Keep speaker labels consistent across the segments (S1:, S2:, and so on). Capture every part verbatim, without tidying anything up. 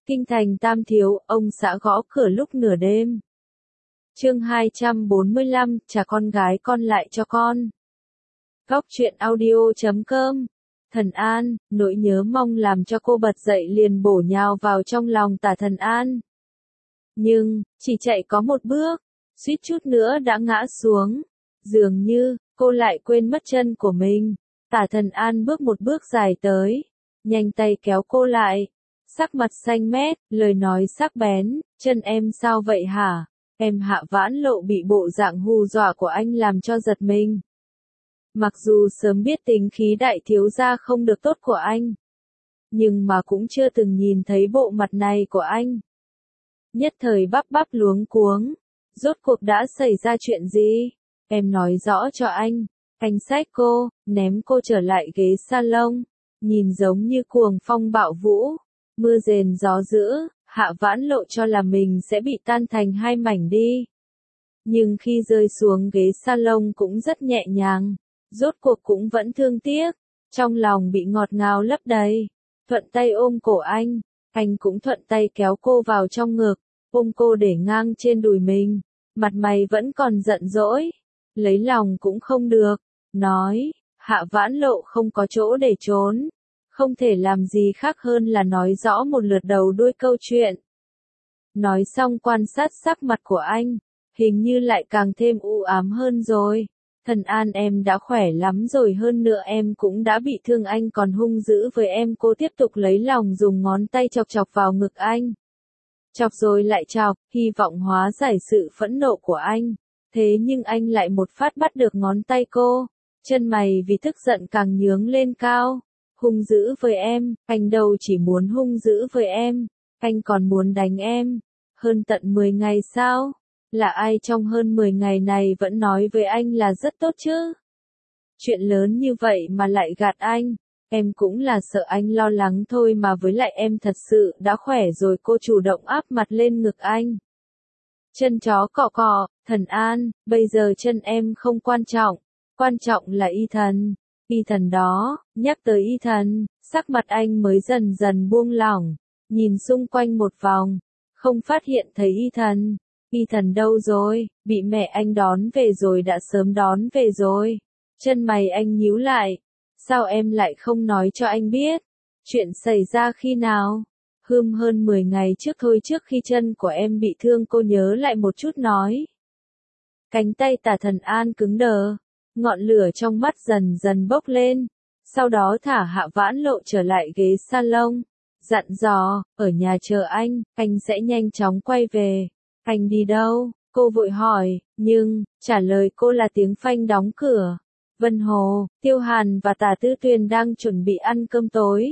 S1: Kinh thành Tam Thiếu, ông xã gõ cửa lúc nửa đêm. Chương hai trăm bốn mươi lăm, trả con gái con lại cho con. Góc truyện audio chấm com. Thần An, nỗi nhớ mong làm cho cô bật dậy liền bổ nhào vào trong lòng Tả Thần An. Nhưng, chỉ chạy có một bước, suýt chút nữa đã ngã xuống. Dường như, cô lại quên mất chân của mình. Tả Thần An bước một bước dài tới, nhanh tay kéo cô lại. Sắc mặt xanh mét, lời nói sắc bén, chân em sao vậy hả? Em Hạ Vãn Lộ bị bộ dạng hù dọa của anh làm cho giật mình. Mặc dù sớm biết tính khí đại thiếu gia không được tốt của anh, nhưng mà cũng chưa từng nhìn thấy bộ mặt này của anh. Nhất thời bắp bắp luống cuống, rốt cuộc đã xảy ra chuyện gì? Em nói rõ cho anh. Anh xách cô, ném cô trở lại ghế salon, nhìn giống như cuồng phong bạo vũ. Mưa rền gió dữ, Hạ Vãn Lộ cho là mình sẽ bị tan thành hai mảnh đi. Nhưng khi rơi xuống ghế salon cũng rất nhẹ nhàng, rốt cuộc cũng vẫn thương tiếc, trong lòng bị ngọt ngào lấp đầy. Thuận tay ôm cổ anh, anh cũng thuận tay kéo cô vào trong ngực, ôm cô để ngang trên đùi mình, mặt mày vẫn còn giận dỗi, lấy lòng cũng không được, nói, Hạ Vãn Lộ không có chỗ để trốn. Không thể làm gì khác hơn là nói rõ một lượt đầu đuôi câu chuyện. Nói xong quan sát sắc mặt của anh, hình như lại càng thêm u ám hơn rồi. Thần An em đã khỏe lắm rồi, hơn nữa em cũng đã bị thương, anh còn hung dữ với em. Cô tiếp tục lấy lòng dùng ngón tay chọc chọc vào ngực anh. Chọc rồi lại chọc, hy vọng hóa giải sự phẫn nộ của anh. Thế nhưng anh lại một phát bắt được ngón tay cô. Chân mày vì tức giận càng nhướng lên cao. Hung dữ với em, anh đâu chỉ muốn hung dữ với em, anh còn muốn đánh em. Hơn tận mười ngày sao? Là ai trong hơn mười ngày này vẫn nói với anh là rất tốt chứ? Chuyện lớn như vậy mà lại gạt anh, em cũng là sợ anh lo lắng thôi mà, với lại em thật sự đã khỏe rồi. Cô chủ động áp mặt lên ngực anh. Chân chó cọ cọ, Thần An, bây giờ chân em không quan trọng, quan trọng là y thần. Y thần đó, nhắc tới y thần, sắc mặt anh mới dần dần buông lỏng, nhìn xung quanh một vòng, không phát hiện thấy y thần. Y thần đâu rồi? Bị mẹ anh đón về rồi, đã sớm đón về rồi. Chân mày anh nhíu lại, sao em lại không nói cho anh biết? Chuyện xảy ra khi nào? Hừm, hơn mười ngày trước thôi, trước khi chân của em bị thương. Cô nhớ lại một chút nói. Cánh tay Tả Thần An cứng đờ. Ngọn lửa trong mắt dần dần bốc lên, sau đó thả Hạ Vãn Lộ trở lại ghế salon, dặn dò, ở nhà chờ anh, anh sẽ nhanh chóng quay về. Anh đi đâu? Cô vội hỏi, nhưng, trả lời cô là tiếng phanh đóng cửa. Vân Hồ, Tiêu Hàn và Tả Tư Tuyền đang chuẩn bị ăn cơm tối.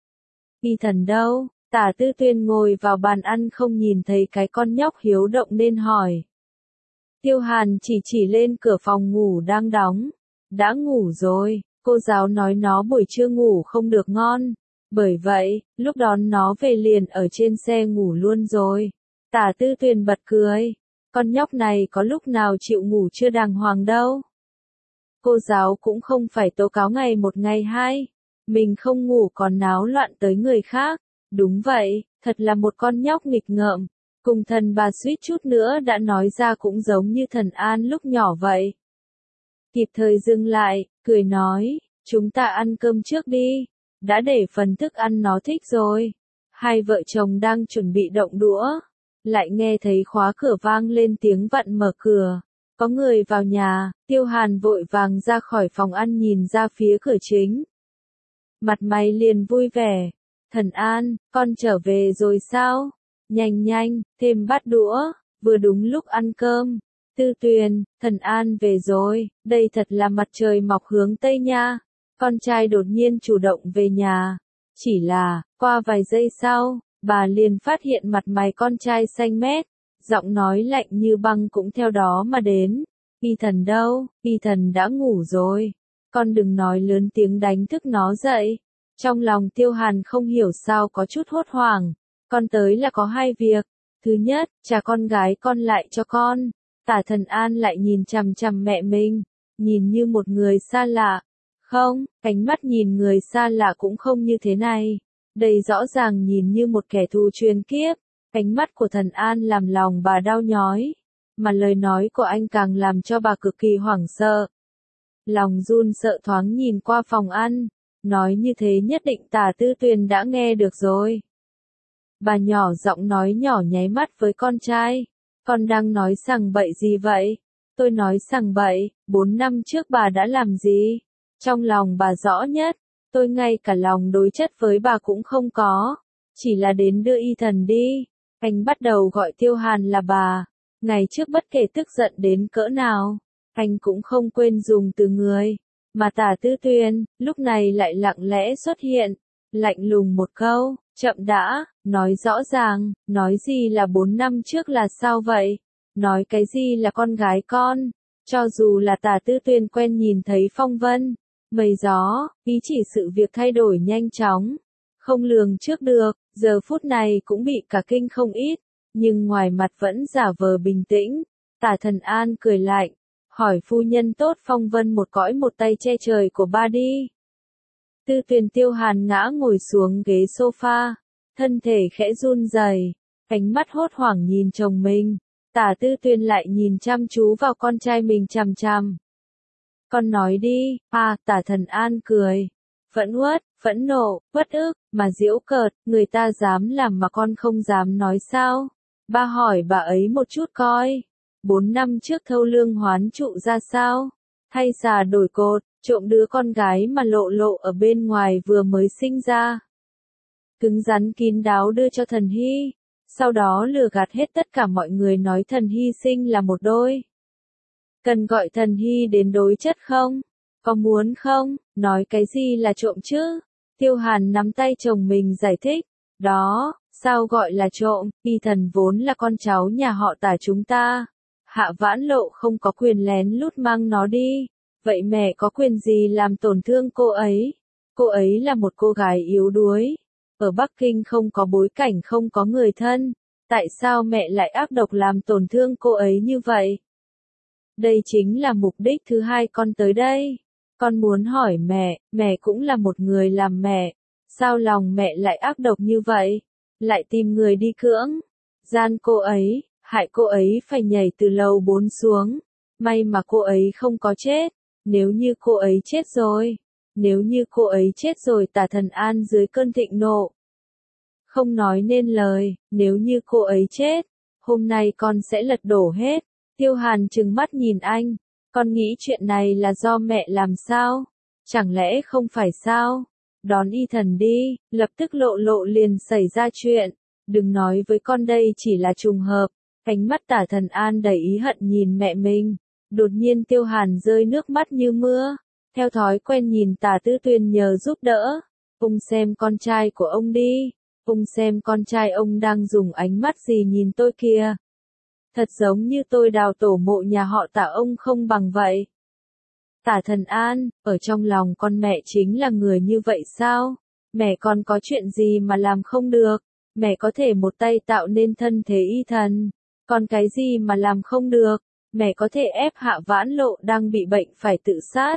S1: Y thần đâu? Tả Tư Tuyền ngồi vào bàn ăn không nhìn thấy cái con nhóc hiếu động nên hỏi. Tiêu Hàn chỉ chỉ lên cửa phòng ngủ đang đóng. Đã ngủ rồi, cô giáo nói nó buổi trưa ngủ không được ngon. Bởi vậy, lúc đón nó về liền ở trên xe ngủ luôn rồi. Tả Tư Tuyền bật cười. Con nhóc này có lúc nào chịu ngủ chưa đàng hoàng đâu. Cô giáo cũng không phải tố cáo ngày một ngày hai. Mình không ngủ còn náo loạn tới người khác. Đúng vậy, thật là một con nhóc nghịch ngợm. Cùng thần bà suýt chút nữa đã nói ra, cũng giống như Thần An lúc nhỏ vậy. Kịp thời dừng lại, cười nói, chúng ta ăn cơm trước đi, đã để phần thức ăn nó thích rồi. Hai vợ chồng đang chuẩn bị động đũa, lại nghe thấy khóa cửa vang lên tiếng vặn mở cửa. Có người vào nhà. Tiêu Hàn vội vàng ra khỏi phòng ăn nhìn ra phía cửa chính. Mặt mày liền vui vẻ. Thần An, con trở về rồi sao? Nhanh nhanh, thêm bát đũa, vừa đúng lúc ăn cơm. Tư Tuyền, Thần An về rồi, đây thật là mặt trời mọc hướng Tây nha. Con trai đột nhiên chủ động về nhà. Chỉ là, qua vài giây sau, bà liền phát hiện mặt mày con trai xanh mét, giọng nói lạnh như băng cũng theo đó mà đến. Y thần đâu? Y thần đã ngủ rồi. Con đừng nói lớn tiếng đánh thức nó dậy. Trong lòng Tiêu Hàn không hiểu sao có chút hốt hoảng. Con tới là có hai việc. Thứ nhất, trả con gái con lại cho con. Tả Thần An lại nhìn chằm chằm mẹ mình, nhìn như một người xa lạ. Không, ánh mắt nhìn người xa lạ cũng không như thế này. Đây rõ ràng nhìn như một kẻ thù truyền kiếp, ánh mắt của Thần An làm lòng bà đau nhói, mà lời nói của anh càng làm cho bà cực kỳ hoảng sợ. Lòng run sợ thoáng nhìn qua phòng ăn, nói như thế nhất định Tả Tư Tuyền đã nghe được rồi. Bà nhỏ giọng nói nhỏ nháy mắt với con trai, con đang nói sằng bậy gì vậy? Tôi nói sằng bậy, bốn năm trước bà đã làm gì? Trong lòng bà rõ nhất, tôi ngay cả lòng đối chất với bà cũng không có, chỉ là đến đưa y thần đi. Anh bắt đầu gọi Tiêu Hàn là bà, ngày trước bất kể tức giận đến cỡ nào, anh cũng không quên dùng từ người, mà Tả Tư Tuyền, lúc này lại lặng lẽ xuất hiện, lạnh lùng một câu, chậm đã, nói rõ ràng, nói gì là bốn năm trước là sao vậy? Nói cái gì là con gái con? Cho dù là Tả Tư Tuyền quen nhìn thấy phong vân, mây gió, ý chỉ sự việc thay đổi nhanh chóng, không lường trước được, giờ phút này cũng bị cả kinh không ít, nhưng ngoài mặt vẫn giả vờ bình tĩnh. Tả Thần An cười lạnh, hỏi phu nhân tốt phong vân một cõi một tay che trời của ba đi. Tư Tuyền Tiêu Hàn ngã ngồi xuống ghế sofa, thân thể khẽ run rẩy, ánh mắt hốt hoảng nhìn chồng mình. Tả Tư Tuyền lại nhìn chăm chú vào con trai mình chằm chằm. Con nói đi, à, Tả Thần An cười. Phẫn uất, phẫn nộ, uất ức, mà giễu cợt, người ta dám làm mà con không dám nói sao? Ba hỏi bà ấy một chút coi. Bốn năm trước thâu lương hoán trụ ra sao? Thay xà đổi cột, trộm đứa con gái mà lộ lộ ở bên ngoài vừa mới sinh ra. Cứng rắn kín đáo đưa cho Thần Hy. Sau đó lừa gạt hết tất cả mọi người nói Thần Hy sinh là một đôi. Cần gọi Thần Hy đến đối chất không? Có muốn không? Nói cái gì là trộm chứ? Tiêu Hàn nắm tay chồng mình giải thích. Đó, sao gọi là trộm? Y thần vốn là con cháu nhà họ Tả chúng ta. Hạ Vãn Lộ không có quyền lén lút mang nó đi. Vậy mẹ có quyền gì làm tổn thương cô ấy? Cô ấy là một cô gái yếu đuối. Ở Bắc Kinh không có bối cảnh, không có người thân. Tại sao mẹ lại ác độc làm tổn thương cô ấy như vậy? Đây chính là mục đích thứ hai con tới đây. Con muốn hỏi mẹ, mẹ cũng là một người làm mẹ. Sao lòng mẹ lại ác độc như vậy? Lại tìm người đi cưỡng. Gian cô ấy, hại cô ấy phải nhảy từ lầu bốn xuống. May mà cô ấy không có chết. Nếu như cô ấy chết rồi. Nếu như cô ấy chết rồi Tả Thần An dưới cơn thịnh nộ. Không nói nên lời, nếu như cô ấy chết, hôm nay con sẽ lật đổ hết. Tiêu Hàn trừng mắt nhìn anh, con nghĩ chuyện này là do mẹ làm sao? Chẳng lẽ không phải sao? Đón y thần đi, lập tức lộ lộ liền xảy ra chuyện. Đừng nói với con đây chỉ là trùng hợp. Ánh mắt Tả Thần An đầy ý hận nhìn mẹ mình. Đột nhiên Tiêu Hàn rơi nước mắt như mưa. Theo thói quen nhìn Tả Tư Tuyền nhờ giúp đỡ. Ông xem con trai của ông đi. Ông xem con trai ông đang dùng ánh mắt gì nhìn tôi kìa. Thật giống như tôi đào tổ mộ nhà họ Tả ông không bằng vậy. Tả Thần An, ở trong lòng con mẹ chính là người như vậy sao? Mẹ con có chuyện gì mà làm không được? Mẹ có thể một tay tạo nên thân thế y thần. Còn cái gì mà làm không được? Mẹ có thể ép Hạ Vãn Lộ đang bị bệnh phải tự sát.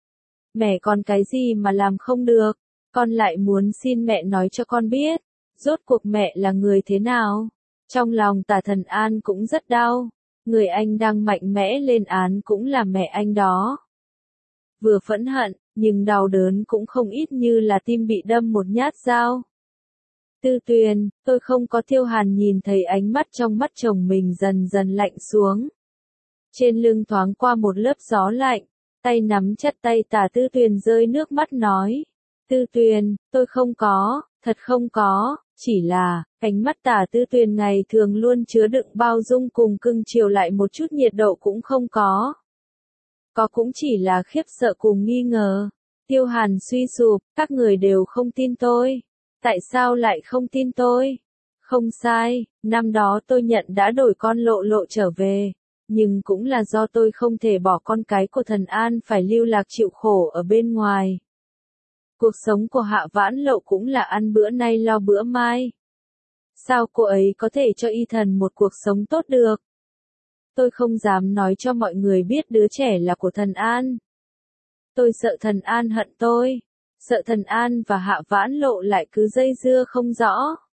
S1: Mẹ còn cái gì mà làm không được? Con lại muốn xin mẹ nói cho con biết. Rốt cuộc mẹ là người thế nào? Trong lòng Tả Thần An cũng rất đau. Người anh đang mạnh mẽ lên án cũng là mẹ anh đó. Vừa phẫn hận, nhưng đau đớn cũng không ít như là tim bị đâm một nhát dao. Tư Tuyền, tôi không có. Tiêu Hàn nhìn thấy ánh mắt trong mắt chồng mình dần dần lạnh xuống. Trên lưng thoáng qua một lớp gió lạnh, tay nắm chặt tay Tả Tư Tuyền rơi nước mắt nói. Tư Tuyền, tôi không có, thật không có, chỉ là, ánh mắt Tả Tư Tuyền ngày thường luôn chứa đựng bao dung cùng cưng chiều lại một chút nhiệt độ cũng không có. Có cũng chỉ là khiếp sợ cùng nghi ngờ. Tiêu Hàn suy sụp, các người đều không tin tôi. Tại sao lại không tin tôi? Không sai, năm đó tôi nhận đã đổi con Lộ Lộ trở về. Nhưng cũng là do tôi không thể bỏ con cái của Thần An phải lưu lạc chịu khổ ở bên ngoài. Cuộc sống của Hạ Vãn Lộ cũng là ăn bữa nay lo bữa mai. Sao cô ấy có thể cho y thần một cuộc sống tốt được? Tôi không dám nói cho mọi người biết đứa trẻ là của Thần An. Tôi sợ Thần An hận tôi. sợ Thần An và Hạ Vãn Lộ lại cứ dây dưa không rõ.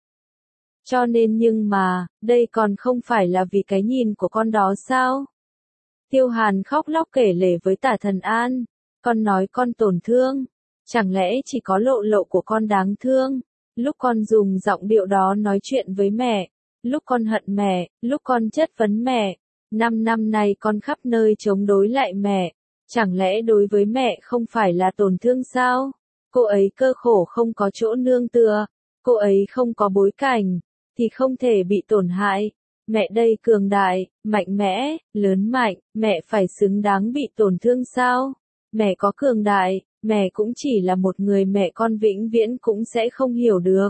S1: Cho nên nhưng mà, đây còn không phải là vì cái nhìn của con đó sao? Tiêu Hàn khóc lóc kể lể với Tả Thần An, con nói con tổn thương, chẳng lẽ chỉ có Lộ Lộ của con đáng thương? Lúc con dùng giọng điệu đó nói chuyện với mẹ, lúc con hận mẹ, lúc con chất vấn mẹ, năm năm nay con khắp nơi chống đối lại mẹ, chẳng lẽ đối với mẹ không phải là tổn thương sao? Cô ấy cơ khổ không có chỗ nương tựa, cô ấy không có bối cảnh, thì không thể bị tổn hại. Mẹ đây cường đại, mạnh mẽ, lớn mạnh, mẹ phải xứng đáng bị tổn thương sao? Mẹ có cường đại, mẹ cũng chỉ là một người mẹ con vĩnh viễn cũng sẽ không hiểu được.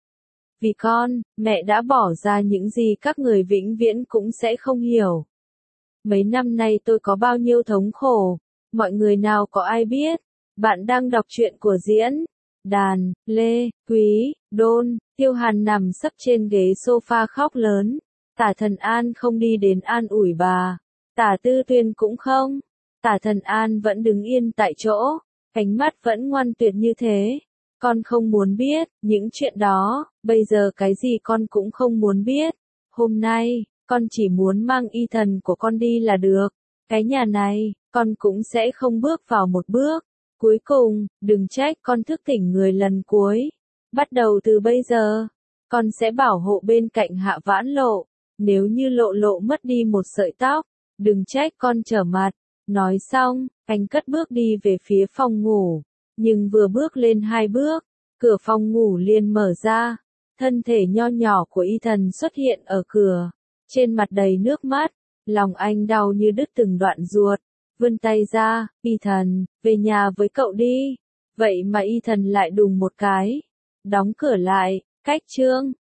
S1: Vì con, mẹ đã bỏ ra những gì các người vĩnh viễn cũng sẽ không hiểu. Mấy năm nay tôi có bao nhiêu thống khổ, mọi người nào có ai biết? Bạn đang đọc truyện của diễn đàn, Lê, Quý, Đôn. Tiêu Hàn nằm sấp trên ghế sofa khóc lớn. Tả Thần An không đi đến an ủi bà. Tả Tư Tuyên cũng không. Tả Thần An vẫn đứng yên tại chỗ, ánh mắt vẫn ngoan tuyệt như thế. Con không muốn biết những chuyện đó, bây giờ cái gì con cũng không muốn biết. Hôm nay, con chỉ muốn mang y thần của con đi là được. Cái nhà này, con cũng sẽ không bước vào một bước. Cuối cùng, đừng trách con thức tỉnh người lần cuối. Bắt đầu từ bây giờ, con sẽ bảo hộ bên cạnh Hạ Vãn Lộ. Nếu như Lộ Lộ mất đi một sợi tóc, đừng trách con trở mặt. Nói xong, anh cất bước đi về phía phòng ngủ. Nhưng vừa bước lên hai bước, cửa phòng ngủ liền mở ra. Thân thể nho nhỏ của y thần xuất hiện ở cửa. Trên mặt đầy nước mắt, lòng anh đau như đứt từng đoạn ruột. Vươn tay ra, y thần, về nhà với cậu đi. Vậy mà y thần lại đùng một cái. Đóng cửa lại, cách chương.